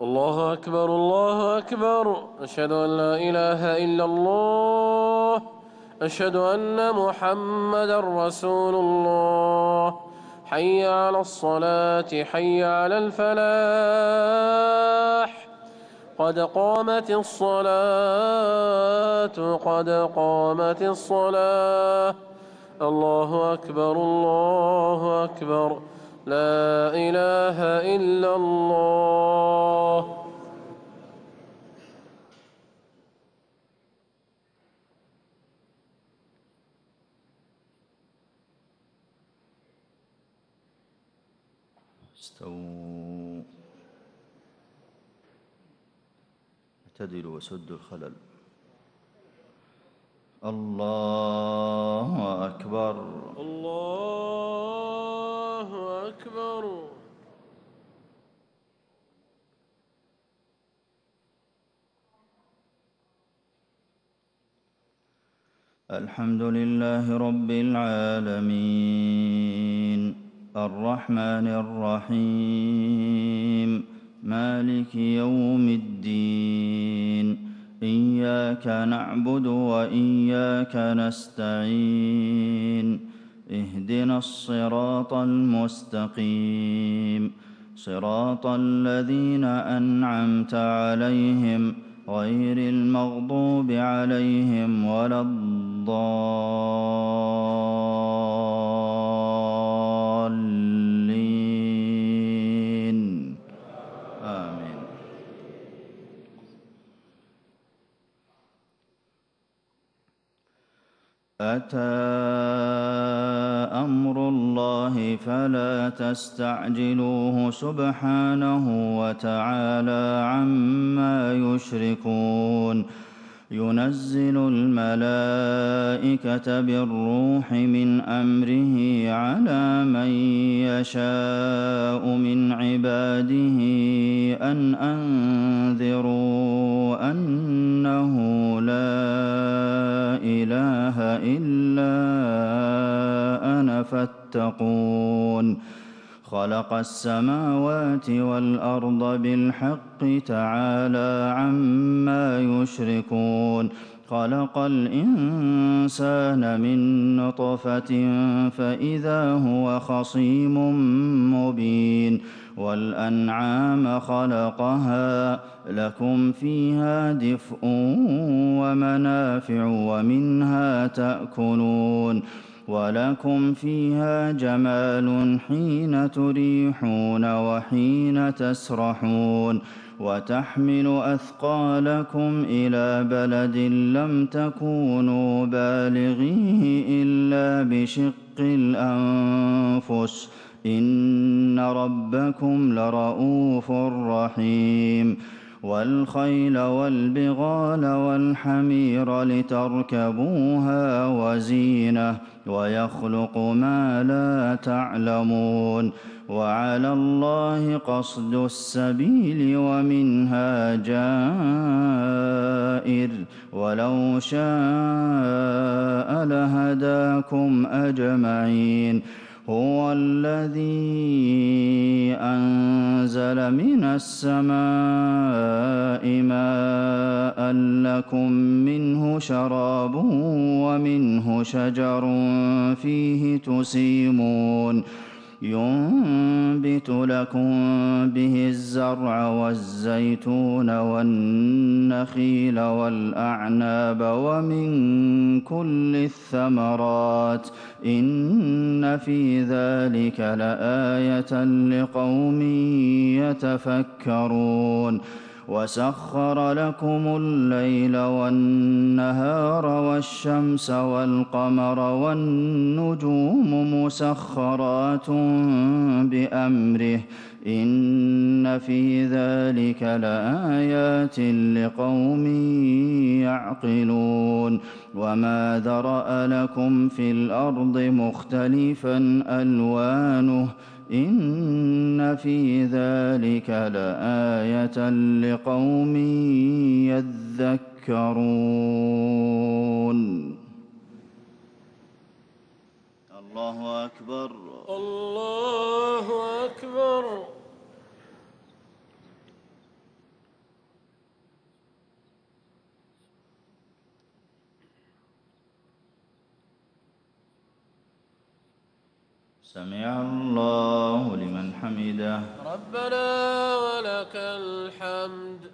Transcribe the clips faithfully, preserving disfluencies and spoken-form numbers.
الله أكبر الله أكبر. أشهد أن لا إله إلا الله. أشهد أن محمدا رسول الله. حي على الصلاة حي على الفلاح. قد قامت الصلاة قد قامت الصلاة. الله أكبر الله أكبر. لا إله إلا الله. استووا اعتدلوا وسدوا الخلل. الله أكبر الله أكبر. الحمد لله رب العالمين الرحمن الرحيم مالك يوم الدين إياك نعبد وإياك نستعين اهدنا الصراط المستقيم صراط الذين أنعمت عليهم غير المغضوب عليهم ولا الضالين آمين. أتى أمر الله فلا تستعجلوه سبحانه وتعالى عما يشركون. ينزل الملائكة بالروح من أمره على من يشاء من عباده أن أنذروا أنه لا إله إلا أنا فاتقون. خلق السماوات والأرض بالحق تعالى عما يشركون. خلق الإنسان من نطفة فإذا هو خصيم مبين. والأنعام خلقها لكم فيها دفء ومنافع ومنها تأكلون ولكم فيها جمال حين تريحون وحين تسرحون. وتحمل أثقالكم إلى بلد لم تكونوا بالغيه إلا بشق الأنفس إن ربكم لرءوف رحيم. والخيل والبغال والحمير لتركبوها وزينة ويخلق ما لا تعلمون. وعلى الله قصد السبيل ومنها جائر ولو شاء لهداكم أجمعين. هو الذي أنزل من السماء ماء لكم منه شراب ومنه شجر فيه تسيمون. ينبت لكم به الزرع والزيتون والنخيل والأعناب ومن كل الثمرات إن في ذلك لآية لقوم يتفكرون. وسخر لكم الليل والنهار والشمس والقمر والنجوم مسخرات بأمره إن في ذلك لآيات لقوم يعقلون. وما ذرأ لكم في الأرض مختلفا ألوانه إن في ذلك لآية لقوم يذكرون. الله أكبر الله أكبر. سمع الله لمن حمده. ربنا ولك الحمد.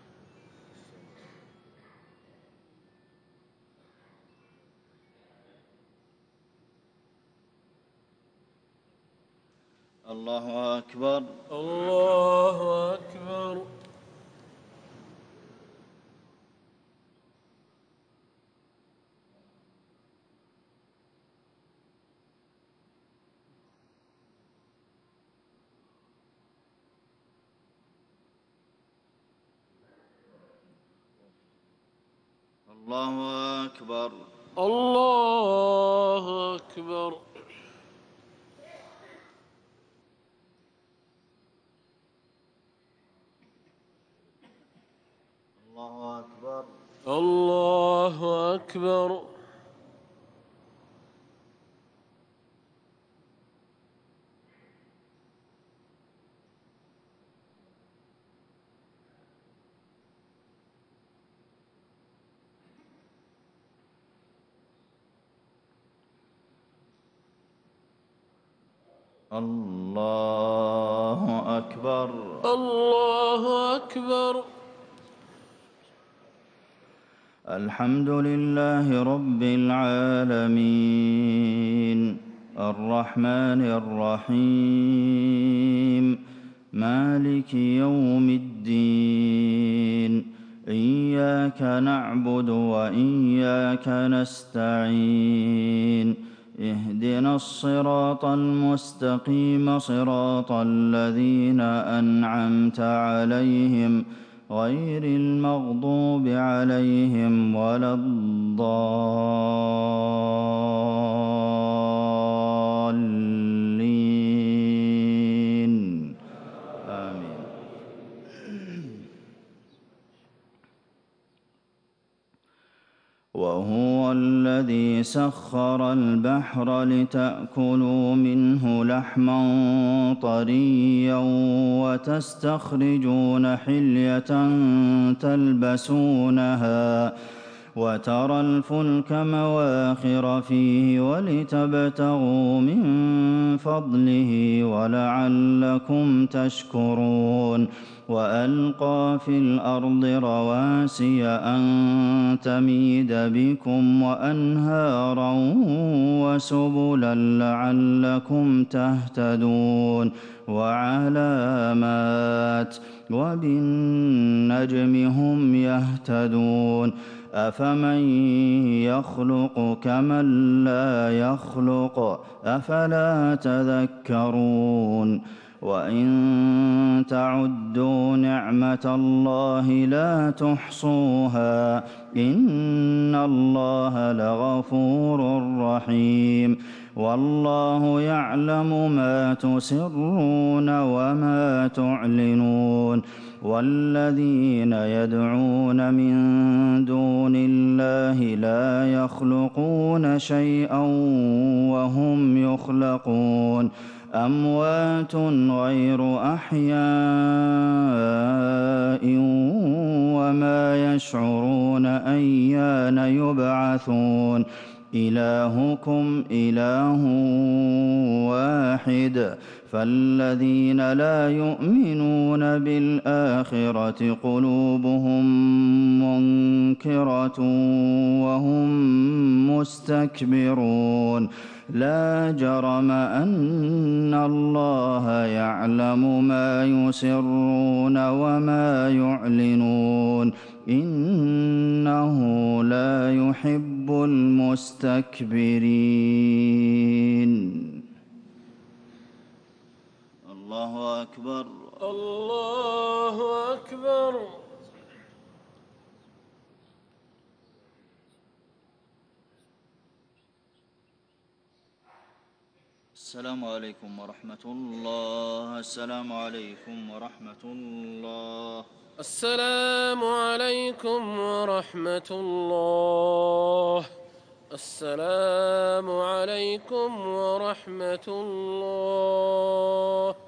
الله أكبر. الله أكبر. الله أكبر. الله أكبر. الله أكبر. الله أكبر. الله أكبر. الله أكبر. الحمد لله رب العالمين الرحمن الرحيم مالك يوم الدين إياك نعبد وإياك نستعين اهدنا الصراط المستقيم صراط الذين أنعمت عليهم غير المغضوب عليهم ولا الضالين آمين. وهو الذي سخر البحر لتأكلوا منه لحما طريا وتستخرجون حلية تلبسونها وترى الفلك مواخر فيه ولتبتغوا من فضله ولعلكم تشكرون وألقى في الأرض رواسي أن تميد بكم وأنهارا وسبلا لعلكم تهتدون وعلامات وبالنجم هم يهتدون أفمن يخلق كمن لا يخلق أفلا تذكرون وإن تعدوا نعمة الله لا تحصوها إن الله لغفور رحيم والله يعلم ما تسرون وما تعلنون والذين يدعون من دون الله لا يخلقون شيئا وهم يخلقون أموات غير أحياء وما يشعرون أيان يبعثون إلهكم إله واحد فالذين لا يؤمنون بالآخرة قلوبهم منكرة وهم مستكبرون لا جرم أن الله يعلم ما يسرون وما يعلنون إنه لا يحب المستكبرين. الله أكبر. الله أكبر. السلام عليكم ورحمة الله. السلام عليكم ورحمة الله. السلام عليكم ورحمة الله. السلام عليكم ورحمة الله.